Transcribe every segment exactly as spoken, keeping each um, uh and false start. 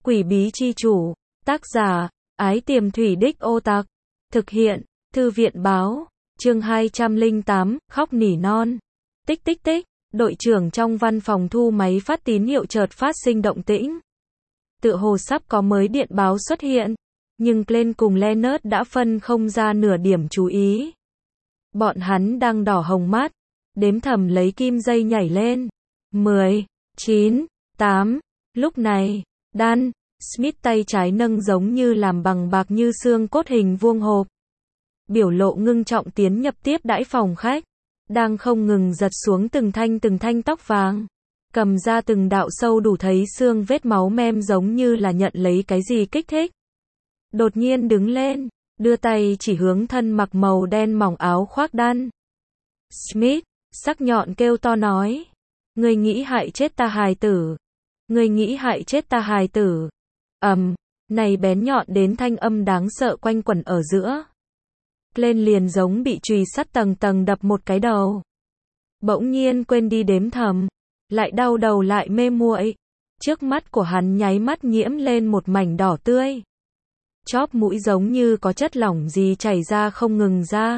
Quỷ bí chi chủ. Tác giả, Ái Tiềm Thủy Đích Ô Tặc. Thực hiện, Thư viện báo. Chương hai trăm lẻ tám, khóc nỉ non. Tích tích tích, đội trưởng trong văn phòng thu máy phát tín hiệu chợt phát sinh động tĩnh. Tựa hồ sắp có mới điện báo xuất hiện, nhưng Glenn cùng Leonard đã phân không ra nửa điểm chú ý. Bọn hắn đang đỏ hồng mắt, đếm thầm lấy kim dây nhảy lên. mười, chín, tám, lúc này, Dan Smith tay trái nâng giống như làm bằng bạc như xương cốt hình vuông hộp. Biểu lộ ngưng trọng tiến nhập tiếp đãi phòng khách, đang không ngừng giật xuống từng thanh từng thanh tóc vàng, cầm ra từng đạo sâu đủ thấy xương vết máu mem giống như là nhận lấy cái gì kích thích. Đột nhiên đứng lên, đưa tay chỉ hướng thân mặc màu đen mỏng áo khoác Dan Smith, sắc nhọn kêu to nói: "Ngươi nghĩ hại chết ta hài tử, ngươi nghĩ hại chết ta hài tử." Ầm, um, này bén nhọn đến thanh âm đáng sợ quanh quẩn ở giữa. Lên liền giống bị chùy sắt tầng tầng đập một cái đầu. Bỗng nhiên quên đi đếm thầm, lại đau đầu lại mê muội. Trước mắt của hắn nháy mắt nhiễm lên một mảnh đỏ tươi. Chóp mũi giống như có chất lỏng gì chảy ra không ngừng ra.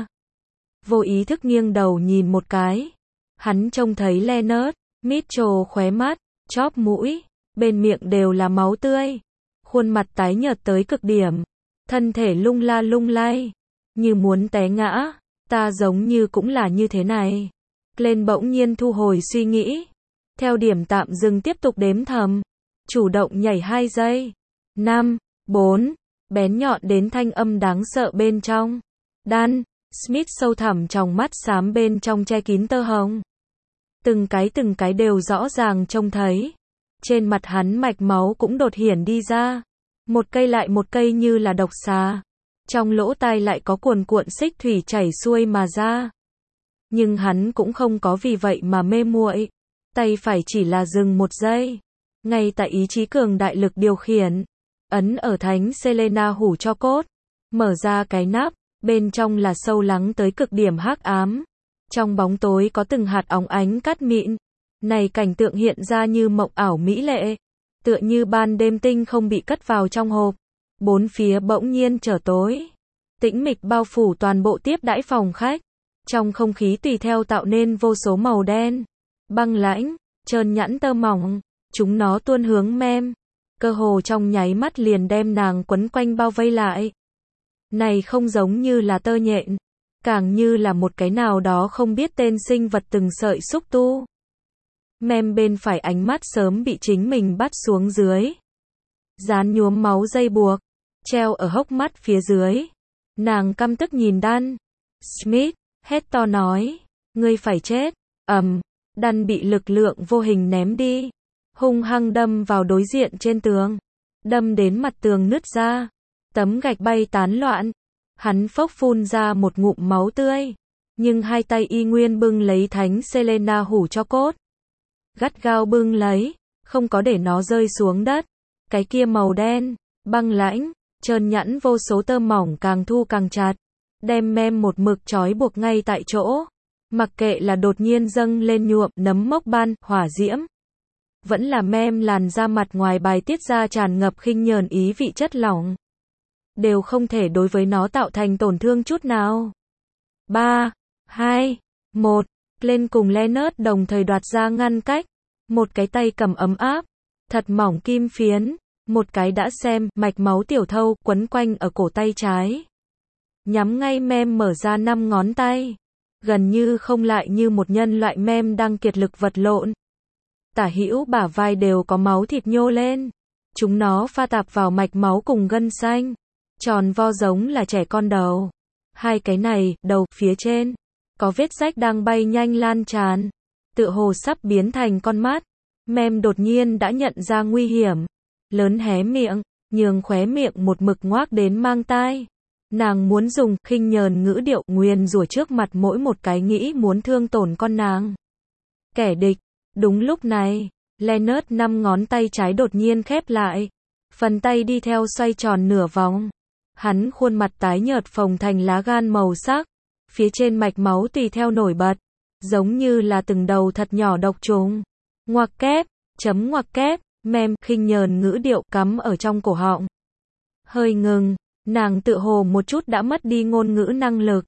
Vô ý thức nghiêng đầu nhìn một cái. Hắn trông thấy Leonard, Mitchell khóe mắt, chóp mũi, bên miệng đều là máu tươi. Khuôn mặt tái nhợt tới cực điểm. Thân thể lung la lung lay, như muốn té ngã. Ta giống như cũng là như thế này. Glenn bỗng nhiên thu hồi suy nghĩ. Theo điểm tạm dừng tiếp tục đếm thầm. Chủ động nhảy hai giây. năm, bốn, bén nhọn đến thanh âm đáng sợ bên trong. Dan Smith sâu thẳm trong mắt xám bên trong che kín tơ hồng. Từng cái từng cái đều rõ ràng trông thấy. Trên mặt hắn mạch máu cũng đột hiển đi ra. Một cây lại một cây như là độc xà. Trong lỗ tai lại có cuồn cuộn xích thủy chảy xuôi mà ra. Nhưng hắn cũng không có vì vậy mà mê muội. Tay phải chỉ là dừng một giây. Ngay tại ý chí cường đại lực điều khiển. Ấn ở thánh Selena hủ cho cốt. Mở ra cái nắp. Bên trong là sâu lắng tới cực điểm hắc ám. Trong bóng tối có từng hạt óng ánh cát mịn. Này cảnh tượng hiện ra như mộng ảo mỹ lệ. Tựa như ban đêm tinh không bị cất vào trong hộp. Bốn phía bỗng nhiên trở tối. Tĩnh mịch bao phủ toàn bộ tiếp đãi phòng khách. Trong không khí tùy theo tạo nên vô số màu đen, băng lãnh, trơn nhẵn tơ mỏng. Chúng nó tuôn hướng Mem. Cơ hồ trong nháy mắt liền đem nàng quấn quanh bao vây lại. Này không giống như là tơ nhện. Càng như là một cái nào đó không biết tên sinh vật từng sợi xúc tu. Mem bên phải ánh mắt sớm bị chính mình bắt xuống dưới. Dán nhuốm máu dây buộc, treo ở hốc mắt phía dưới. Nàng căm tức nhìn Dan Smith, hét to nói: "Ngươi phải chết." Ầm, um, Dan bị lực lượng vô hình ném đi, hung hăng đâm vào đối diện trên tường, đâm đến mặt tường nứt ra, tấm gạch bay tán loạn. Hắn phốc phun ra một ngụm máu tươi, nhưng hai tay y nguyên bưng lấy thánh Selena hủ cho cốt. Gắt gao bưng lấy, không có để nó rơi xuống đất. Cái kia màu đen, băng lãnh, trơn nhẵn vô số tơ mỏng càng thu càng chặt, đem Mem một mực trói buộc ngay tại chỗ. Mặc kệ là đột nhiên dâng lên nhuộm nấm mốc ban, hỏa diễm, vẫn là Mem làn da mặt ngoài bài tiết ra tràn ngập khinh nhờn ý vị chất lỏng, đều không thể đối với nó tạo thành tổn thương chút nào. ba, hai, một, Glenn cùng Leonard đồng thời đoạt ra ngăn cách. Một cái tay cầm ấm áp, thật mỏng kim phiến, một cái đã xem, mạch máu tiểu thâu, quấn quanh ở cổ tay trái. Nhắm ngay Mem mở ra năm ngón tay. Gần như không lại như một nhân loại Mem đang kiệt lực vật lộn. Tả hữu bả vai đều có máu thịt nhô lên. Chúng nó pha tạp vào mạch máu cùng gân xanh. Tròn vo giống là trẻ con đầu. Hai cái này, đầu, phía trên, có vết rách đang bay nhanh lan tràn. Tựa hồ sắp biến thành con mắt. Mem đột nhiên đã nhận ra nguy hiểm. Lớn hé miệng, nhường khóe miệng một mực ngoác đến mang tai. Nàng muốn dùng khinh nhờn ngữ điệu nguyền rủa trước mặt mỗi một cái nghĩ muốn thương tổn con nàng. Kẻ địch. Đúng lúc này, Leonard năm ngón tay trái đột nhiên khép lại. Phần tay đi theo xoay tròn nửa vòng. Hắn khuôn mặt tái nhợt phồng thành lá gan màu sắc. Phía trên mạch máu tùy theo nổi bật. Giống như là từng đầu thật nhỏ độc trùng. Ngoặc kép, chấm ngoặc kép, Mem, khinh nhờn ngữ điệu cắm ở trong cổ họng. Hơi ngừng, nàng tự hồ một chút đã mất đi ngôn ngữ năng lực.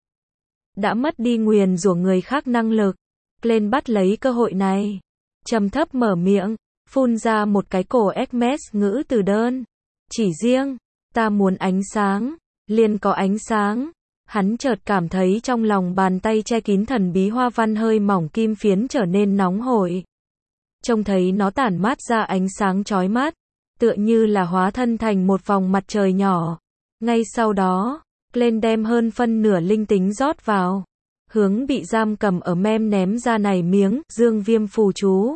Đã mất đi nguyền rủa người khác năng lực. Glenn bắt lấy cơ hội này. Trầm thấp mở miệng, phun ra một cái cổ Hermes ngữ từ đơn. Chỉ riêng, ta muốn ánh sáng, liền có ánh sáng. Hắn chợt cảm thấy trong lòng bàn tay che kín thần bí hoa văn hơi mỏng kim phiến trở nên nóng hổi. Trông thấy nó tản mát ra ánh sáng chói mắt, tựa như là hóa thân thành một vòng mặt trời nhỏ. Ngay sau đó, Glenn đem hơn phân nửa linh tính rót vào, hướng bị giam cầm ở Mem ném ra này miếng dương viêm phù chú.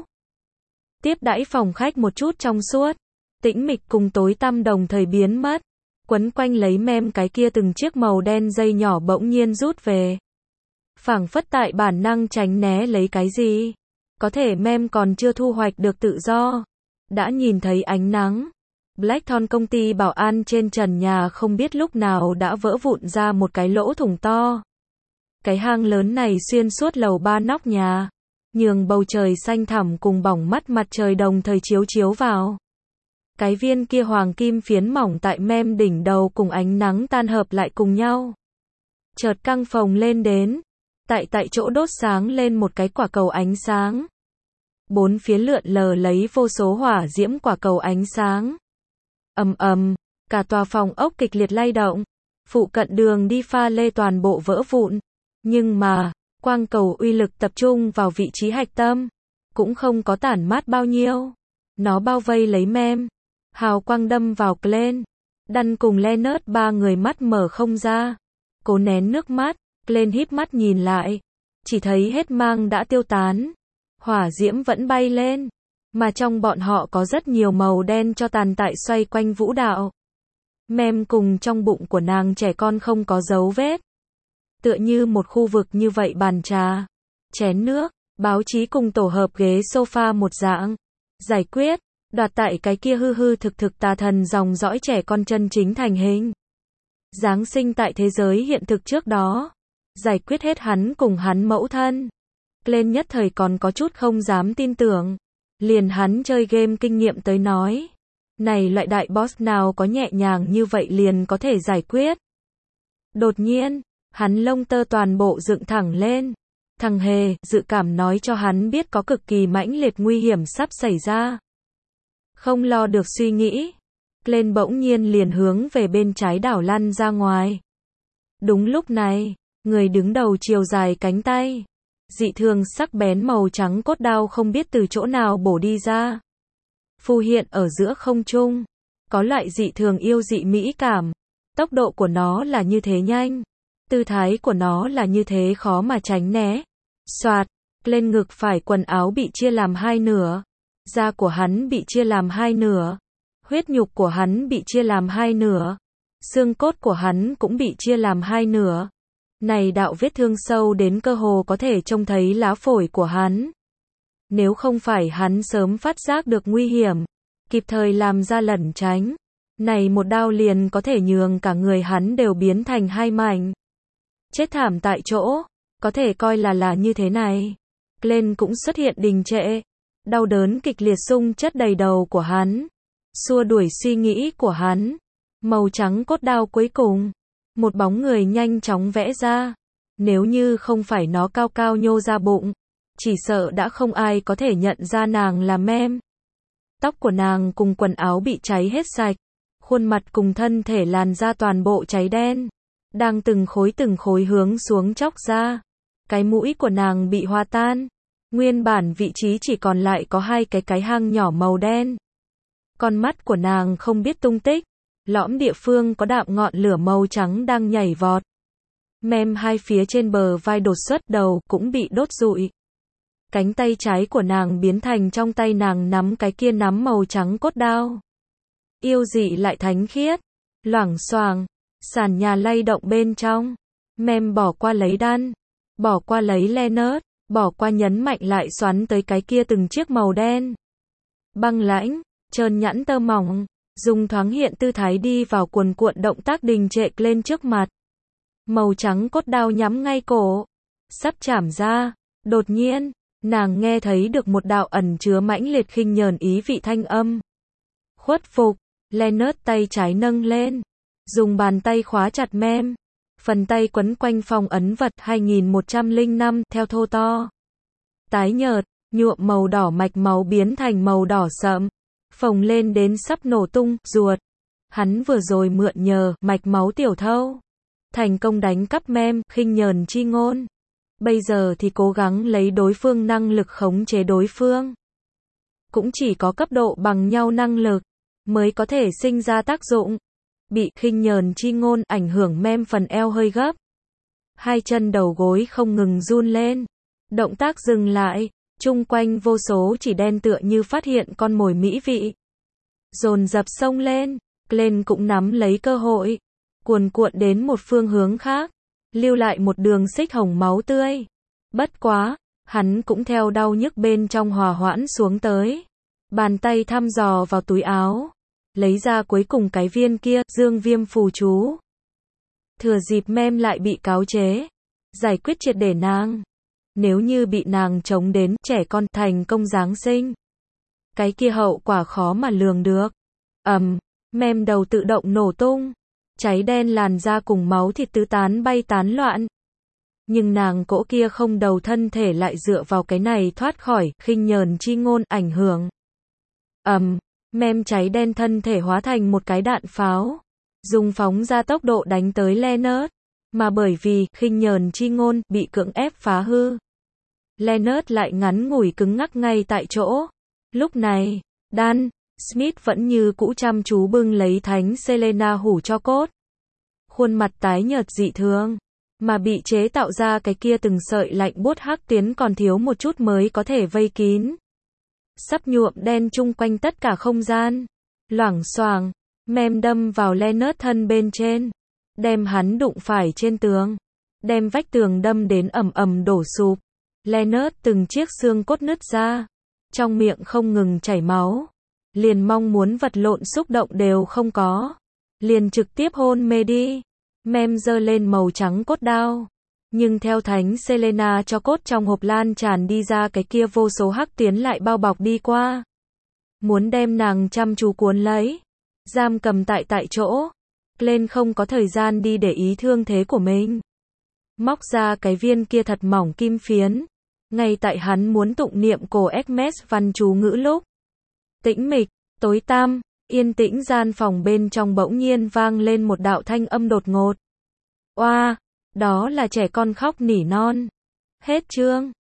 Tiếp đãi phòng khách một chút trong suốt, tĩnh mịch cùng tối tăm đồng thời biến mất. Quấn quanh lấy Mem cái kia từng chiếc màu đen dây nhỏ bỗng nhiên rút về. Phảng phất tại bản năng tránh né lấy cái gì. Có thể Mem còn chưa thu hoạch được tự do. Đã nhìn thấy ánh nắng. Blackthorn công ty bảo an trên trần nhà không biết lúc nào đã vỡ vụn ra một cái lỗ thủng to. Cái hang lớn này xuyên suốt lầu ba nóc nhà. Nhường bầu trời xanh thẳm cùng bỏng mắt mặt trời đồng thời chiếu chiếu vào. Cái viên kia hoàng kim phiến mỏng tại Mem đỉnh đầu cùng ánh nắng tan hợp lại cùng nhau. Chợt căng phồng lên đến. Tại tại chỗ đốt sáng lên một cái quả cầu ánh sáng. Bốn phía lượn lờ lấy vô số hỏa diễm quả cầu ánh sáng. Ầm ầm, cả tòa phòng ốc kịch liệt lay động. Phụ cận đường đi pha lê toàn bộ vỡ vụn. Nhưng mà, quang cầu uy lực tập trung vào vị trí hạch tâm. Cũng không có tản mát bao nhiêu. Nó bao vây lấy Mem. Hào quang đâm vào Glenn. Đăn cùng Leonard ba người mắt mở không ra. Cố nén nước mắt, Glenn híp mắt nhìn lại. Chỉ thấy hết mang đã tiêu tán. Hỏa diễm vẫn bay lên. Mà trong bọn họ có rất nhiều màu đen cho tàn tại xoay quanh vũ đạo. Mem cùng trong bụng của nàng trẻ con không có dấu vết. Tựa như một khu vực như vậy bàn trà, chén nước, báo chí cùng tổ hợp ghế sofa một dạng. Giải quyết, đoạt tại cái kia hư hư thực thực tà thần dòng dõi trẻ con chân chính thành hình. Giáng sinh tại thế giới hiện thực trước đó. Giải quyết hết hắn cùng hắn mẫu thân. Glenn nhất thời còn có chút không dám tin tưởng. Liền hắn chơi game kinh nghiệm tới nói. Này loại đại boss nào có nhẹ nhàng như vậy liền có thể giải quyết. Đột nhiên, hắn lông tơ toàn bộ dựng thẳng lên. Thằng hề, dự cảm nói cho hắn biết có cực kỳ mãnh liệt nguy hiểm sắp xảy ra. Không lo được suy nghĩ. Glenn bỗng nhiên liền hướng về bên trái đảo lăn ra ngoài. Đúng lúc này, người đứng đầu chiều dài cánh tay. Dị thường sắc bén màu trắng cốt đao không biết từ chỗ nào bổ đi ra. Phù hiện ở giữa không trung. Có loại dị thường yêu dị mỹ cảm. Tốc độ của nó là như thế nhanh. Tư thái của nó là như thế khó mà tránh né. Soạt, lên ngực phải quần áo bị chia làm hai nửa. Da của hắn bị chia làm hai nửa. Huyết nhục của hắn bị chia làm hai nửa. Xương cốt của hắn cũng bị chia làm hai nửa. Này đạo vết thương sâu đến cơ hồ có thể trông thấy lá phổi của hắn. Nếu không phải hắn sớm phát giác được nguy hiểm, kịp thời làm ra lẩn tránh, này một đao liền có thể nhường cả người hắn đều biến thành hai mảnh. Chết thảm tại chỗ, có thể coi là là như thế này. Glenn cũng xuất hiện đình trệ. Đau đớn kịch liệt xung chất đầy đầu của hắn. Xua đuổi suy nghĩ của hắn. Màu trắng cốt đao cuối cùng. Một bóng người nhanh chóng vẽ ra. Nếu như không phải nó cao cao nhô ra bụng, chỉ sợ đã không ai có thể nhận ra nàng là Mem. Tóc của nàng cùng quần áo bị cháy hết sạch. Khuôn mặt cùng thân thể làn da toàn bộ cháy đen. Đang từng khối từng khối hướng xuống chóc ra. Cái mũi của nàng bị hòa tan. Nguyên bản vị trí chỉ còn lại có hai cái cái hang nhỏ màu đen. Con mắt của nàng không biết tung tích. Lõm địa phương có đạm ngọn lửa màu trắng đang nhảy vọt. Mem hai phía trên bờ vai đột xuất đầu cũng bị đốt rụi. Cánh tay trái của nàng biến thành trong tay nàng nắm cái kia nắm màu trắng cốt đao. Yêu dị lại thánh khiết. Loảng xoảng, sàn nhà lay động bên trong. Mem bỏ qua lấy Đan, bỏ qua lấy Leonard, bỏ qua nhấn mạnh lại xoắn tới cái kia từng chiếc màu đen. Băng lãnh, trơn nhẵn tơ mỏng, dùng thoáng hiện tư thái đi vào cuồn cuộn động tác đình trệ lên trước mặt. Màu trắng cốt đao nhắm ngay cổ, sắp chảm ra. Đột nhiên, nàng nghe thấy được một đạo ẩn chứa mãnh liệt khinh nhờn ý vị thanh âm. Khuất phục, Leonard tay trái nâng lên, dùng bàn tay khóa chặt mem. Phần tay quấn quanh phong ấn vật hai nghìn một trăm lẻ năm theo thô to. Tái nhợt, nhuộm màu đỏ mạch máu biến thành màu đỏ sậm, phồng lên đến sắp nổ tung, ruột. Hắn vừa rồi mượn nhờ mạch máu tiểu thâu, thành công đánh cắp mem, khinh nhờn chi ngôn. Bây giờ thì cố gắng lấy đối phương năng lực khống chế đối phương. Cũng chỉ có cấp độ bằng nhau năng lực mới có thể sinh ra tác dụng. Bị khinh nhờn chi ngôn ảnh hưởng mem phần eo hơi gấp. Hai chân đầu gối không ngừng run lên. Động tác dừng lại, chung quanh vô số chỉ đen tựa như phát hiện con mồi mỹ vị. Dồn dập xông lên, Glenn cũng nắm lấy cơ hội, cuồn cuộn đến một phương hướng khác, lưu lại một đường xích hồng máu tươi. Bất quá, hắn cũng theo đau nhức bên trong hòa hoãn xuống tới. Bàn tay thăm dò vào túi áo, lấy ra cuối cùng cái viên kia, dương viêm phù chú. Thừa dịp mem lại bị cáo chế, giải quyết triệt để nàng. Nếu như bị nàng chống đến, trẻ con, thành công Giáng sinh. Cái kia hậu quả khó mà lường được. Ầm, mem đầu tự động nổ tung. Cháy đen làn da cùng máu thịt tứ tán bay tán loạn. Nhưng nàng cỗ kia không đầu thân thể lại dựa vào cái này thoát khỏi, khinh nhờn chi ngôn, ảnh hưởng. Ầm, mem cháy đen thân thể hóa thành một cái đạn pháo. Dùng phóng ra tốc độ đánh tới Leonard. Mà bởi vì, khinh nhờn chi ngôn, bị cưỡng ép phá hư. Leonard lại ngắn ngủi cứng ngắc ngay tại chỗ. Lúc này, Dan Smith vẫn như cũ chăm chú bưng lấy thánh Selena hủ cho cốt. Khuôn mặt tái nhợt dị thường, mà bị chế tạo ra cái kia từng sợi lạnh buốt hắc tiến còn thiếu một chút mới có thể vây kín. Sắp nhuộm đen chung quanh tất cả không gian. Loảng xoảng, mem đâm vào Leonard thân bên trên, đem hắn đụng phải trên tường, đem vách tường đâm đến ầm ầm đổ sụp. Leonard từng chiếc xương cốt nứt ra, trong miệng không ngừng chảy máu, liền mong muốn vật lộn xúc động đều không có, liền trực tiếp hôn mê đi. Mem giơ lên màu trắng cốt đao, nhưng theo thánh Selena cho cốt trong hộp lan tràn đi ra, cái kia vô số hắc tiến lại bao bọc đi qua, muốn đem nàng chăm chú cuốn lấy, giam cầm tại tại chỗ. Glenn không có thời gian đi để ý thương thế của mình, móc ra cái viên kia thật mỏng kim phiến, ngay tại hắn muốn tụng niệm cổ Hermes văn chú ngữ lúc, tĩnh mịch, tối tăm, yên tĩnh gian phòng bên trong bỗng nhiên vang lên một đạo thanh âm đột ngột. Oa, đó là trẻ con khóc nỉ non. Hết chương.